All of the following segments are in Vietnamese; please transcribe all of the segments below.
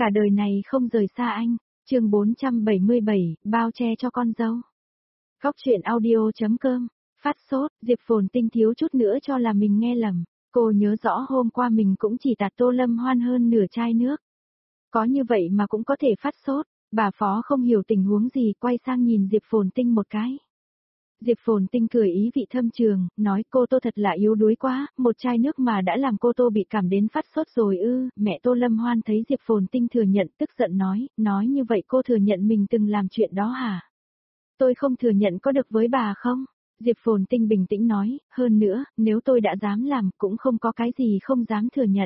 Cả đời này không rời xa anh. Chương 477, bao che cho con dâu. Góc truyện audio.com. Phát sốt, Diệp Phồn Tinh thiếu chút nữa cho là mình nghe lầm. Cô nhớ rõ hôm qua mình cũng chỉ tạt Tô Lâm Hoan hơn nửa chai nước. Có như vậy mà cũng có thể phát sốt. Bà Phó không hiểu tình huống gì, quay sang nhìn Diệp Phồn Tinh một cái. Diệp Phồn Tinh cười ý vị thâm trường, nói cô Tô thật là yếu đuối quá, một chai nước mà đã làm cô Tô bị cảm đến phát sốt rồi ư. Mẹ Tô Lâm Hoan thấy Diệp Phồn Tinh thừa nhận, tức giận nói như vậy cô thừa nhận mình từng làm chuyện đó hả? Tôi không thừa nhận có được với bà không? Diệp Phồn Tinh bình tĩnh nói, hơn nữa, nếu tôi đã dám làm cũng không có cái gì không dám thừa nhận.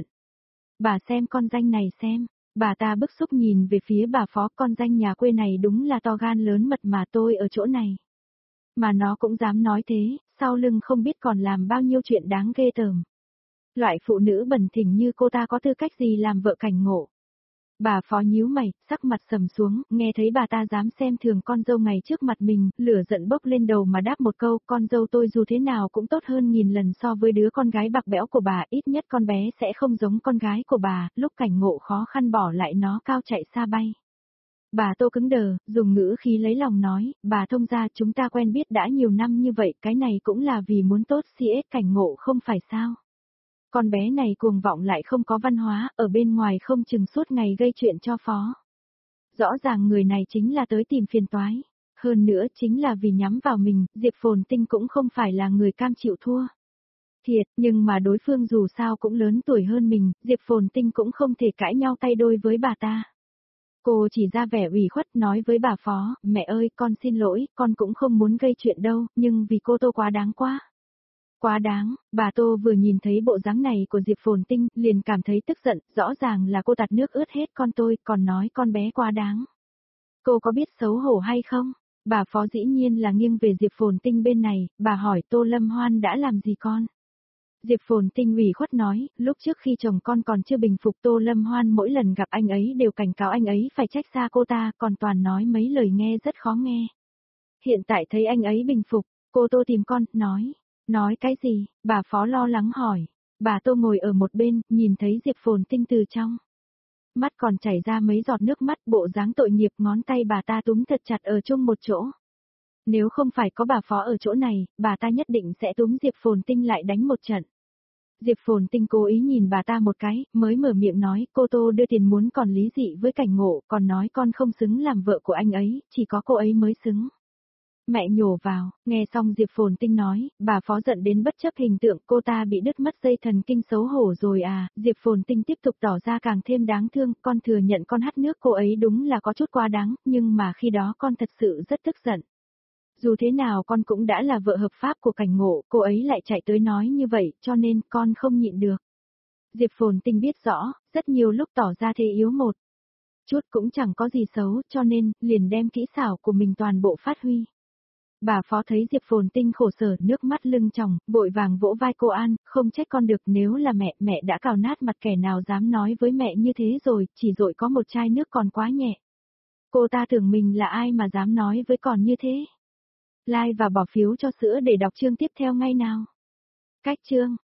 Bà xem con danh này xem. Bà ta bức xúc nhìn về phía bà Phó, con danh nhà quê này đúng là to gan lớn mật mà tôi ở chỗ này. Mà nó cũng dám nói thế, sau lưng không biết còn làm bao nhiêu chuyện đáng ghê tởm. Loại phụ nữ bẩn thỉu như cô ta có tư cách gì làm vợ Cảnh Ngộ. Bà Phó nhíu mày, sắc mặt sầm xuống, nghe thấy bà ta dám xem thường con dâu ngày trước mặt mình, lửa giận bốc lên đầu mà đáp một câu, con dâu tôi dù thế nào cũng tốt hơn nghìn lần so với đứa con gái bạc bẽo của bà, ít nhất con bé sẽ không giống con gái của bà. Lúc Cảnh Ngộ khó khăn bỏ lại nó cao chạy xa bay. Bà Tô cứng đờ, dùng ngữ khí lấy lòng nói, bà thông gia chúng ta quen biết đã nhiều năm như vậy, cái này cũng là vì muốn tốt CS Cảnh Ngộ không phải sao. Con bé này cuồng vọng lại không có văn hóa, ở bên ngoài không chừng suốt ngày gây chuyện cho Phó. Rõ ràng người này chính là tới tìm phiền toái. Hơn nữa chính là vì nhắm vào mình, Diệp Phồn Tinh cũng không phải là người cam chịu thua. Thiệt, nhưng mà đối phương dù sao cũng lớn tuổi hơn mình, Diệp Phồn Tinh cũng không thể cãi nhau tay đôi với bà ta. Cô chỉ ra vẻ ủy khuất nói với bà Phó, mẹ ơi con xin lỗi, con cũng không muốn gây chuyện đâu, nhưng vì cô Tô quá đáng quá. Quá đáng, bà Tô vừa nhìn thấy bộ dáng này của Diệp Phồn Tinh, liền cảm thấy tức giận, rõ ràng là cô tạt nước ướt hết con tôi, còn nói con bé quá đáng. Cô có biết xấu hổ hay không? Bà Phó dĩ nhiên là nghiêng về Diệp Phồn Tinh bên này, bà hỏi Tô Lâm Hoan đã làm gì con? Diệp Phồn Tinh ủy khuất nói, lúc trước khi chồng con còn chưa bình phục Tô Lâm Hoan mỗi lần gặp anh ấy đều cảnh cáo anh ấy phải trách xa cô ta, còn toàn nói mấy lời nghe rất khó nghe. Hiện tại thấy anh ấy bình phục, cô Tô tìm con, nói cái gì, bà Phó lo lắng hỏi. Bà Tô ngồi ở một bên, nhìn thấy Diệp Phồn Tinh từ trong mắt còn chảy ra mấy giọt nước mắt, bộ dáng tội nghiệp, ngón tay bà ta túm thật chặt ở chung một chỗ. Nếu không phải có bà Phó ở chỗ này, bà ta nhất định sẽ túm Diệp Phồn Tinh lại đánh một trận. Diệp Phồn Tinh cố ý nhìn bà ta một cái, mới mở miệng nói, cô Tô đưa tiền muốn còn lý dị với Cảnh Ngộ, còn nói con không xứng làm vợ của anh ấy, chỉ có cô ấy mới xứng. Mẹ nhổ vào, nghe xong Diệp Phồn Tinh nói, bà Phó giận đến bất chấp hình tượng cô ta bị đứt mất dây thần kinh xấu hổ rồi à. Diệp Phồn Tinh tiếp tục tỏ ra càng thêm đáng thương, con thừa nhận con hắt nước cô ấy đúng là có chút quá đáng, nhưng mà khi đó con thật sự rất tức giận. Dù thế nào con cũng đã là vợ hợp pháp của Cảnh Ngộ, cô ấy lại chạy tới nói như vậy, cho nên con không nhịn được. Diệp Phồn Tinh biết rõ, rất nhiều lúc tỏ ra thế yếu một chút cũng chẳng có gì xấu, cho nên, liền đem kỹ xảo của mình toàn bộ phát huy. Bà Phó thấy Diệp Phồn Tinh khổ sở, nước mắt lưng tròng, vội vàng vỗ vai cô an, không trách con được, nếu là mẹ đã cào nát mặt, kẻ nào dám nói với mẹ như thế rồi, chỉ dội có một chai nước còn quá nhẹ. Cô ta tưởng mình là ai mà dám nói với con như thế. Like và bỏ phiếu cho sữa để đọc chương tiếp theo ngay nào. Cách chương